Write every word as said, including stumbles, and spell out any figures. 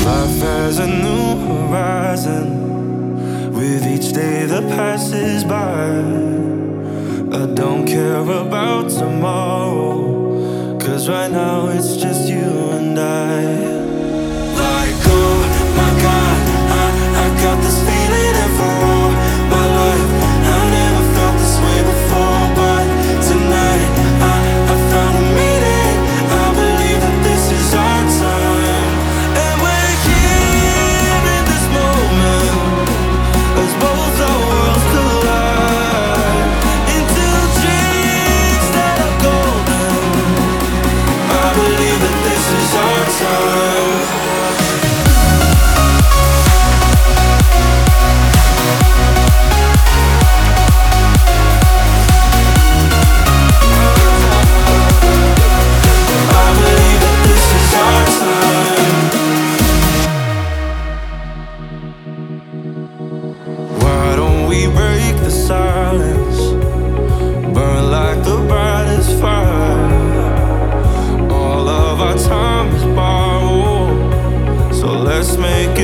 Life has a new horizon with each day that passes by. I don't care about tomorrow, 'cause right now it's just you and I. Like, oh my God, I, I got this feeling, and for all my life I never felt this way before. But tonight I, I found a meaning. I believe that this is our time, and we're here in this moment as both our worlds collide into dreams that are golden. I believe that this is our time. I believe that this is our time. Why don't we break the silence, burn like the brightest fire? All of our time is borrowed, so let's make